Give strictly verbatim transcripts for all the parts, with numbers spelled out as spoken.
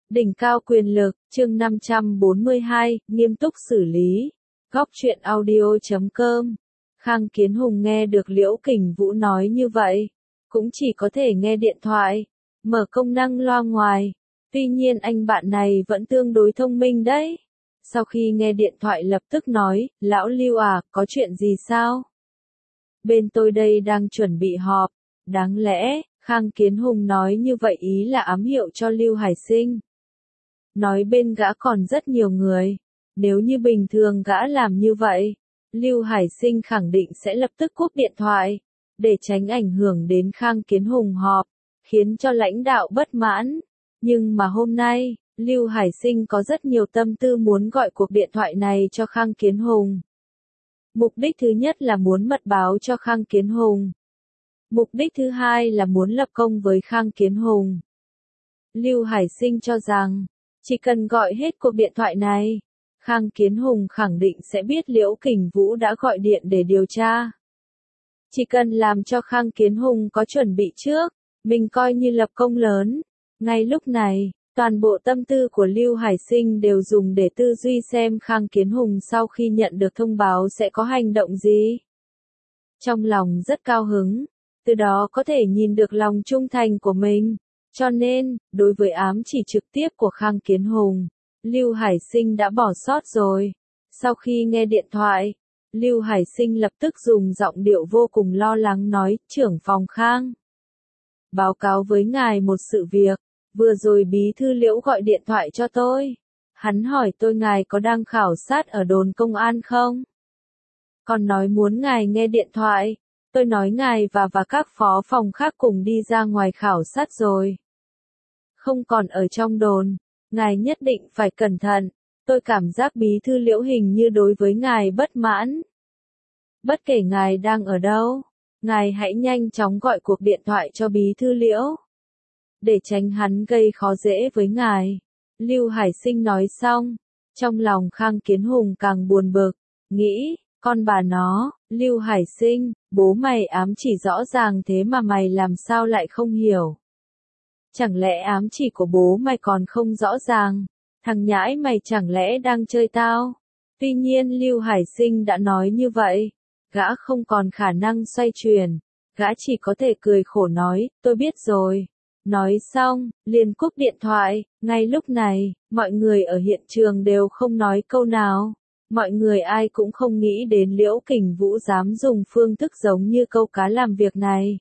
Đỉnh cao quyền lực, chương năm trăm bốn mươi hai, nghiêm túc xử lý. Góc truyện audio chấm com. Khang Kiến Hùng nghe được Liễu Kình Vũ nói như vậy, cũng chỉ có thể nghe điện thoại, mở công năng loa ngoài. Tuy nhiên anh bạn này vẫn tương đối thông minh đấy. Sau khi nghe điện thoại lập tức nói, lão Lưu à, có chuyện gì sao? Bên tôi đây đang chuẩn bị họp. Đáng lẽ, Khang Kiến Hùng nói như vậy ý là ám hiệu cho Lưu Hải Sinh. Nói bên gã còn rất nhiều người. Nếu như bình thường gã làm như vậy, Lưu Hải Sinh khẳng định sẽ lập tức cúp điện thoại, để tránh ảnh hưởng đến Khang Kiến Hùng họp, khiến cho lãnh đạo bất mãn. Nhưng mà hôm nay, Lưu Hải Sinh có rất nhiều tâm tư muốn gọi cuộc điện thoại này cho Khang Kiến Hùng. Mục đích thứ nhất là muốn mật báo cho Khang Kiến Hùng. Mục đích thứ hai là muốn lập công với Khang Kiến Hùng. Lưu Hải Sinh cho rằng, chỉ cần gọi hết cuộc điện thoại này, Khang Kiến Hùng khẳng định sẽ biết Liễu Kình Vũ đã gọi điện để điều tra. Chỉ cần làm cho Khang Kiến Hùng có chuẩn bị trước, mình coi như lập công lớn. Ngay lúc này, toàn bộ tâm tư của Lưu Hải Sinh đều dùng để tư duy xem Khang Kiến Hùng sau khi nhận được thông báo sẽ có hành động gì. Trong lòng rất cao hứng, từ đó có thể nhìn được lòng trung thành của mình. Cho nên, đối với ám chỉ trực tiếp của Khang Kiến Hùng, Lưu Hải Sinh đã bỏ sót rồi. Sau khi nghe điện thoại, Lưu Hải Sinh lập tức dùng giọng điệu vô cùng lo lắng nói, trưởng phòng Khang. Báo cáo với ngài một sự việc, vừa rồi bí thư Liễu gọi điện thoại cho tôi. Hắn hỏi tôi ngài có đang khảo sát ở đồn công an không? Còn nói muốn ngài nghe điện thoại. Tôi nói ngài và và các phó phòng khác cùng đi ra ngoài khảo sát rồi. Không còn ở trong đồn, ngài nhất định phải cẩn thận. Tôi cảm giác bí thư Liễu hình như đối với ngài bất mãn. Bất kể ngài đang ở đâu, ngài hãy nhanh chóng gọi cuộc điện thoại cho bí thư Liễu, để tránh hắn gây khó dễ với ngài. Lưu Hải Sinh nói xong, trong lòng Khang Kiến Hùng càng buồn bực, nghĩ, con bà nó, Lưu Hải Sinh, bố mày ám chỉ rõ ràng thế mà mày làm sao lại không hiểu. Chẳng lẽ ám chỉ của bố mày còn không rõ ràng, thằng nhãi mày chẳng lẽ đang chơi tao? Tuy nhiên Lưu Hải Sinh đã nói như vậy, gã không còn khả năng xoay chuyển, gã chỉ có thể cười khổ nói, tôi biết rồi. Nói xong, liền cúp điện thoại. Ngay lúc này, mọi người ở hiện trường đều không nói câu nào. Mọi người ai cũng không nghĩ đến Liễu Kình Vũ dám dùng phương thức giống như câu cá làm việc này.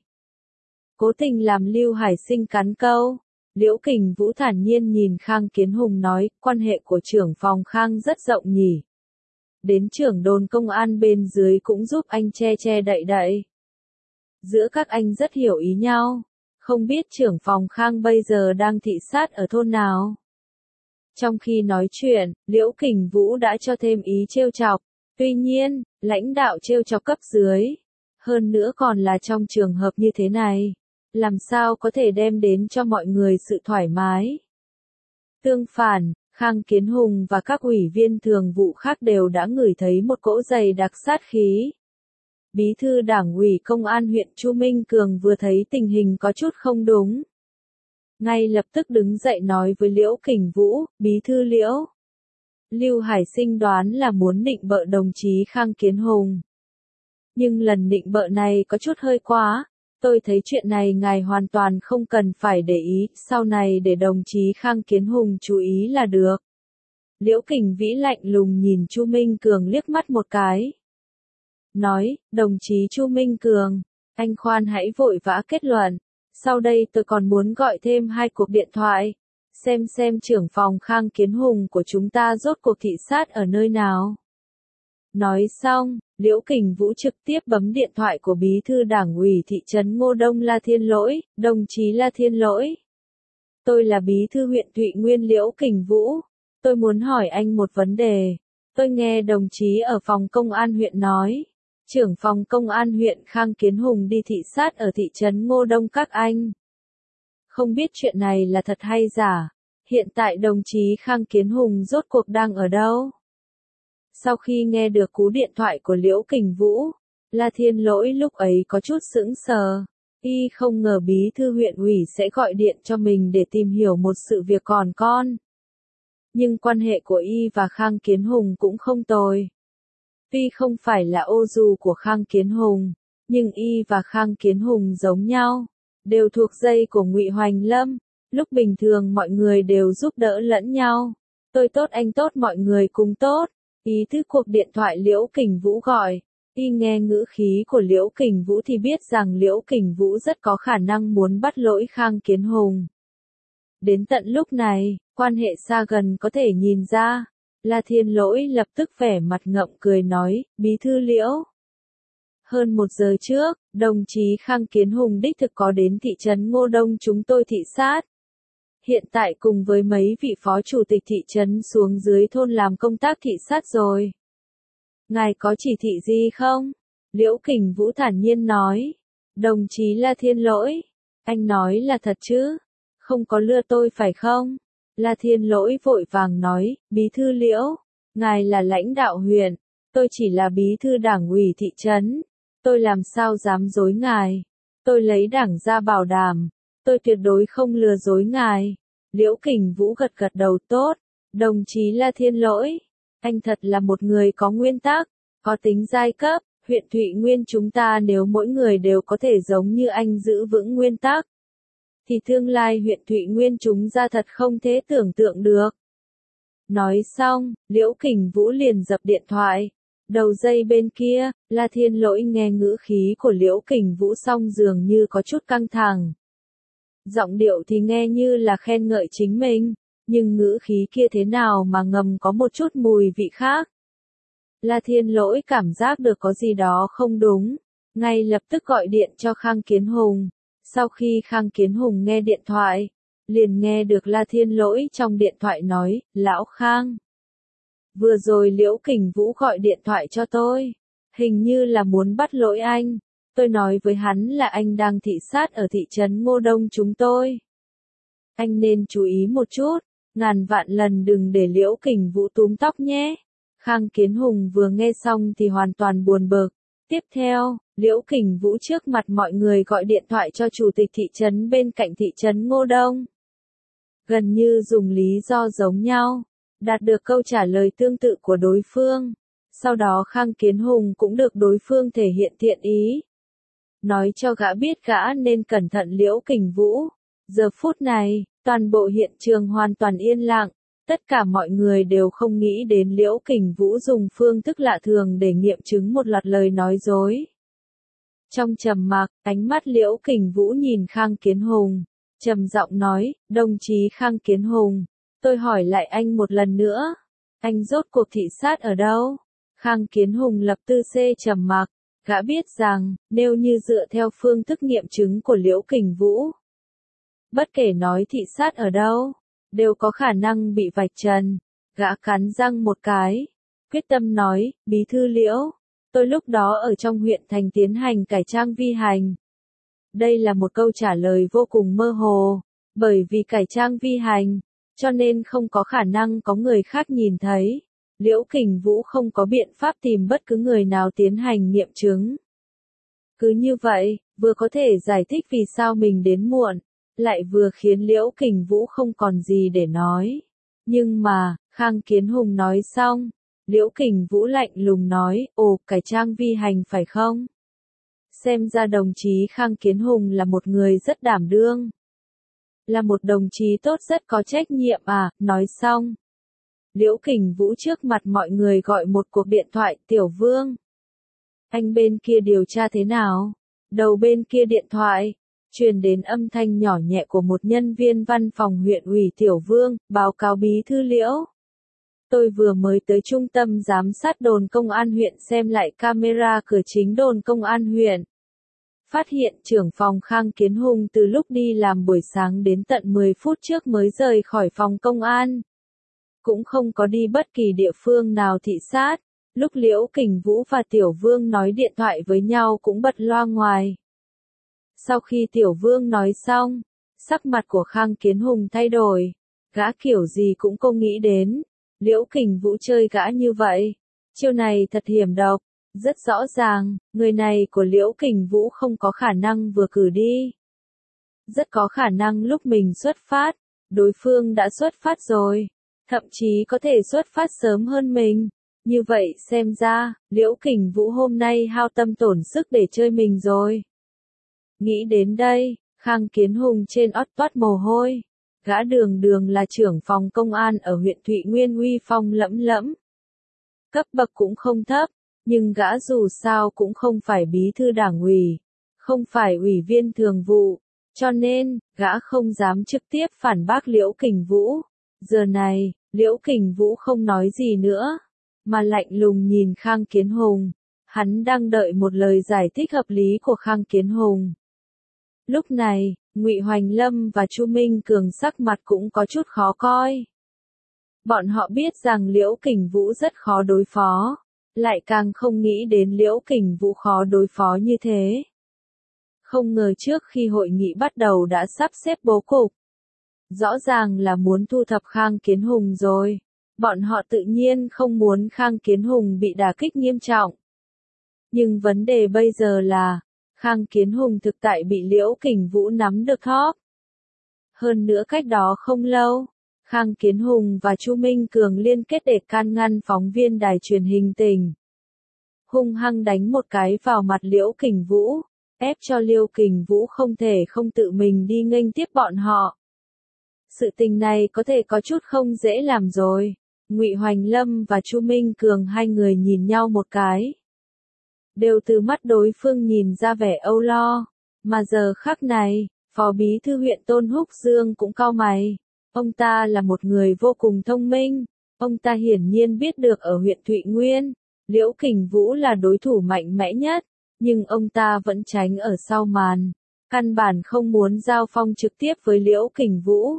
Cố tình làm Lưu Hải Sinh cắn câu. Liễu Kình Vũ thản nhiên nhìn Khang Kiến Hùng nói, quan hệ của trưởng phòng Khang rất rộng nhỉ. Đến trưởng đồn công an bên dưới cũng giúp anh che che đậy đậy. Giữa các anh rất hiểu ý nhau. Không biết trưởng phòng Khang bây giờ đang thị sát ở thôn nào. Trong khi nói chuyện, Liễu Kình Vũ đã cho thêm ý trêu chọc. Tuy nhiên, lãnh đạo trêu chọc cấp dưới. Hơn nữa còn là trong trường hợp như thế này. Làm sao có thể đem đến cho mọi người sự thoải mái. Tương phản, Khang Kiến Hùng và các ủy viên thường vụ khác đều đã ngửi thấy một cỗ dày đặc sát khí. Bí thư đảng ủy công an huyện Chu Minh Cường vừa thấy tình hình có chút không đúng. Ngay lập tức đứng dậy nói với Liễu Kình Vũ, bí thư Liễu. Lưu Hải Sinh đoán là muốn nịnh bợ đồng chí Khang Kiến Hùng. Nhưng lần nịnh bợ này có chút hơi quá. Tôi thấy chuyện này ngài hoàn toàn không cần phải để ý, sau này để đồng chí Khang Kiến Hùng chú ý là được. Liễu Kình Vĩ lạnh lùng nhìn Chu Minh Cường liếc mắt một cái. Nói, đồng chí Chu Minh Cường, anh khoan hãy vội vã kết luận. Sau đây tôi còn muốn gọi thêm hai cuộc điện thoại. Xem xem trưởng phòng Khang Kiến Hùng của chúng ta rốt cuộc thị sát ở nơi nào. Nói xong, Liễu Kình Vũ trực tiếp bấm điện thoại của bí thư đảng ủy thị trấn Ngô Đông La Thiên Lỗi, đồng chí La Thiên Lỗi. Tôi là bí thư huyện Thụy Nguyên Liễu Kình Vũ. Tôi muốn hỏi anh một vấn đề. Tôi nghe đồng chí ở phòng công an huyện nói. Trưởng phòng công an huyện Khang Kiến Hùng đi thị sát ở thị trấn Ngô Đông các anh. Không biết chuyện này là thật hay giả. Hiện tại đồng chí Khang Kiến Hùng rốt cuộc đang ở đâu? Sau khi nghe được cú điện thoại của Liễu Kình Vũ, La Thiên Lỗi lúc ấy có chút sững sờ. Y không ngờ bí thư huyện ủy sẽ gọi điện cho mình để tìm hiểu một sự việc còn con. Nhưng quan hệ của Y và Khang Kiến Hùng cũng không tồi. Tuy không phải là ô dù của Khang Kiến Hùng, nhưng Y và Khang Kiến Hùng giống nhau, đều thuộc dây của Ngụy Hoành Lâm. Lúc bình thường mọi người đều giúp đỡ lẫn nhau. Tôi tốt anh tốt mọi người cùng tốt. Ý thức cuộc điện thoại Liễu Kình Vũ gọi. Y nghe ngữ khí của Liễu Kình Vũ thì biết rằng Liễu Kình Vũ rất có khả năng muốn bắt lỗi Khang Kiến Hùng. Đến tận lúc này, quan hệ xa gần có thể nhìn ra. La Thiên Lỗi lập tức vẻ mặt ngậm cười nói, bí thư Liễu. Hơn một giờ trước, đồng chí Khang Kiến Hùng đích thực có đến thị trấn Ngô Đông chúng tôi thị sát. Hiện tại cùng với mấy vị phó chủ tịch thị trấn xuống dưới thôn làm công tác thị sát rồi. Ngài có chỉ thị gì không? Liễu Kình Vũ thản nhiên nói. Đồng chí La Thiên Lỗi, anh nói là thật chứ? Không có lừa tôi phải không? La Thiên Lỗi vội vàng nói, bí thư Liễu, ngài là lãnh đạo huyện, tôi chỉ là bí thư đảng ủy thị trấn, tôi làm sao dám dối ngài? Tôi lấy đảng ra bảo đảm, tôi tuyệt đối không lừa dối ngài. Liễu Kình Vũ gật gật đầu tốt, đồng chí La Thiên Lỗi, anh thật là một người có nguyên tắc, có tính giai cấp, huyện Thụy Nguyên chúng ta nếu mỗi người đều có thể giống như anh giữ vững nguyên tắc, thì tương lai huyện Thụy Nguyên chúng ta thật không thể tưởng tượng được. Nói xong, Liễu Kình Vũ liền dập điện thoại. Đầu dây bên kia, La Thiên Lỗi nghe ngữ khí của Liễu Kình Vũ xong dường như có chút căng thẳng. Giọng điệu thì nghe như là khen ngợi chính mình, nhưng ngữ khí kia thế nào mà ngầm có một chút mùi vị khác. La Thiên Lỗi cảm giác được có gì đó không đúng, ngay lập tức gọi điện cho Khang Kiến Hùng. Sau khi Khang Kiến Hùng nghe điện thoại, liền nghe được La Thiên Lỗi trong điện thoại nói, Lão Khang. Vừa rồi Liễu Kình Vũ gọi điện thoại cho tôi, hình như là muốn bắt lỗi anh. Tôi nói với hắn là anh đang thị sát ở thị trấn Ngô Đông chúng tôi. Anh nên chú ý một chút, ngàn vạn lần đừng để Liễu Kình Vũ túm tóc nhé. Khang Kiến Hùng vừa nghe xong thì hoàn toàn buồn bực. Tiếp theo, Liễu Kình Vũ trước mặt mọi người gọi điện thoại cho chủ tịch thị trấn bên cạnh thị trấn Ngô Đông. Gần như dùng lý do giống nhau, đạt được câu trả lời tương tự của đối phương. Sau đó Khang Kiến Hùng cũng được đối phương thể hiện thiện ý. Nói cho gã biết gã nên cẩn thận Liễu Kình Vũ. Giờ phút này, toàn bộ hiện trường hoàn toàn yên lặng. Tất cả mọi người đều không nghĩ đến Liễu Kình Vũ dùng phương thức lạ thường để nghiệm chứng một loạt lời nói dối. Trong trầm mặc, ánh mắt Liễu Kình Vũ nhìn Khang Kiến Hùng, trầm giọng nói, đồng chí Khang Kiến Hùng, tôi hỏi lại anh một lần nữa, anh rốt cuộc thị sát ở đâu? Khang Kiến Hùng lập tư xê trầm mặc, gã biết rằng, nếu như dựa theo phương thức nghiệm chứng của Liễu Kình Vũ, bất kể nói thị sát ở đâu, đều có khả năng bị vạch trần. Gã cắn răng một cái, quyết tâm nói, bí thư Liễu, tôi lúc đó ở trong huyện thành tiến hành cải trang vi hành. Đây là một câu trả lời vô cùng mơ hồ, bởi vì cải trang vi hành, cho nên không có khả năng có người khác nhìn thấy. Liễu Kình Vũ không có biện pháp tìm bất cứ người nào tiến hành nghiệm chứng. Cứ như vậy, vừa có thể giải thích vì sao mình đến muộn, lại vừa khiến Liễu Kình Vũ không còn gì để nói. Nhưng mà, Khang Kiến Hùng nói xong, Liễu Kình Vũ lạnh lùng nói, ồ, cải trang vi hành phải không? Xem ra đồng chí Khang Kiến Hùng là một người rất đảm đương. Là một đồng chí tốt rất có trách nhiệm à, nói xong. Liễu Kình Vũ trước mặt mọi người gọi một cuộc điện thoại, Tiểu Vương. Anh bên kia điều tra thế nào? Đầu bên kia điện thoại, truyền đến âm thanh nhỏ nhẹ của một nhân viên văn phòng huyện ủy. Tiểu Vương, báo cáo bí thư Liễu. Tôi vừa mới tới trung tâm giám sát đồn công an huyện xem lại camera cửa chính đồn công an huyện. Phát hiện trưởng phòng Khang Kiến Hùng từ lúc đi làm buổi sáng đến tận mười phút trước mới rời khỏi phòng công an. Cũng không có đi bất kỳ địa phương nào thị sát. Lúc Liễu Kình Vũ và Tiểu Vương nói điện thoại với nhau cũng bật loa ngoài. Sau khi Tiểu Vương nói xong, sắc mặt của Khang Kiến Hùng thay đổi. Gã kiểu gì cũng không nghĩ đến Liễu Kình Vũ chơi gã như vậy. Chiêu này thật hiểm độc. Rất rõ ràng, người này của Liễu Kình Vũ không có khả năng vừa cử đi. Rất có khả năng lúc mình xuất phát, đối phương đã xuất phát rồi, thậm chí có thể xuất phát sớm hơn mình. Như vậy xem ra, Liễu Kình Vũ hôm nay hao tâm tổn sức để chơi mình rồi. Nghĩ đến đây, Khang Kiến Hùng trên ót toát mồ hôi. Gã Đường Đường là trưởng phòng công an ở huyện Thụy Nguyên uy phong lẫm lẫm. Cấp bậc cũng không thấp, nhưng gã dù sao cũng không phải bí thư đảng ủy, không phải ủy viên thường vụ, cho nên, gã không dám trực tiếp phản bác Liễu Kình Vũ. Giờ này, Liễu Kình Vũ không nói gì nữa, mà lạnh lùng nhìn Khang Kiến Hùng. Hắn đang đợi một lời giải thích hợp lý của Khang Kiến Hùng. Lúc này, Ngụy Hoành Lâm và Chu Minh Cường sắc mặt cũng có chút khó coi. Bọn họ biết rằng Liễu Kình Vũ rất khó đối phó, lại càng không nghĩ đến Liễu Kình Vũ khó đối phó như thế. Không ngờ trước khi hội nghị bắt đầu đã sắp xếp bố cục. Rõ ràng là muốn thu thập Khang Kiến Hùng rồi. Bọn họ tự nhiên không muốn Khang Kiến Hùng bị đả kích nghiêm trọng. Nhưng vấn đề bây giờ là, Khang Kiến Hùng thực tại bị Liễu Kình Vũ nắm được thóp. Hơn nữa cách đó không lâu, Khang Kiến Hùng và Chu Minh Cường liên kết để can ngăn phóng viên đài truyền hình tỉnh. Hung hăng đánh một cái vào mặt Liễu Kình Vũ, ép cho Liễu Kình Vũ không thể không tự mình đi nghênh tiếp bọn họ. Sự tình này có thể có chút không dễ làm rồi. Ngụy Hoành Lâm và Chu Minh Cường hai người nhìn nhau một cái. Đều từ mắt đối phương nhìn ra vẻ âu lo. Mà giờ khắc này, Phó Bí thư huyện Tôn Húc Dương cũng cau mày. Ông ta là một người vô cùng thông minh. Ông ta hiển nhiên biết được ở huyện Thụy Nguyên, Liễu Kình Vũ là đối thủ mạnh mẽ nhất. Nhưng ông ta vẫn tránh ở sau màn. Căn bản không muốn giao phong trực tiếp với Liễu Kình Vũ.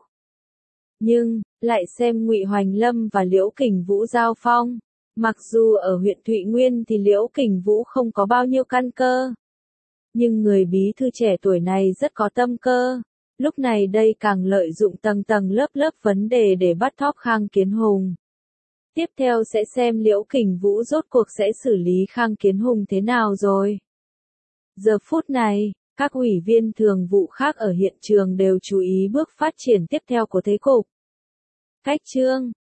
Nhưng, lại xem Ngụy Hoành Lâm và Liễu Kình Vũ giao phong. Mặc dù ở huyện Thụy Nguyên thì Liễu Kình Vũ không có bao nhiêu căn cơ. Nhưng người bí thư trẻ tuổi này rất có tâm cơ. Lúc này đây càng lợi dụng tầng tầng lớp lớp vấn đề để bắt thóp Khang Kiến Hùng. Tiếp theo sẽ xem Liễu Kình Vũ rốt cuộc sẽ xử lý Khang Kiến Hùng thế nào rồi. Giờ phút này, các ủy viên thường vụ khác ở hiện trường đều chú ý bước phát triển tiếp theo của thế cục. Cách chương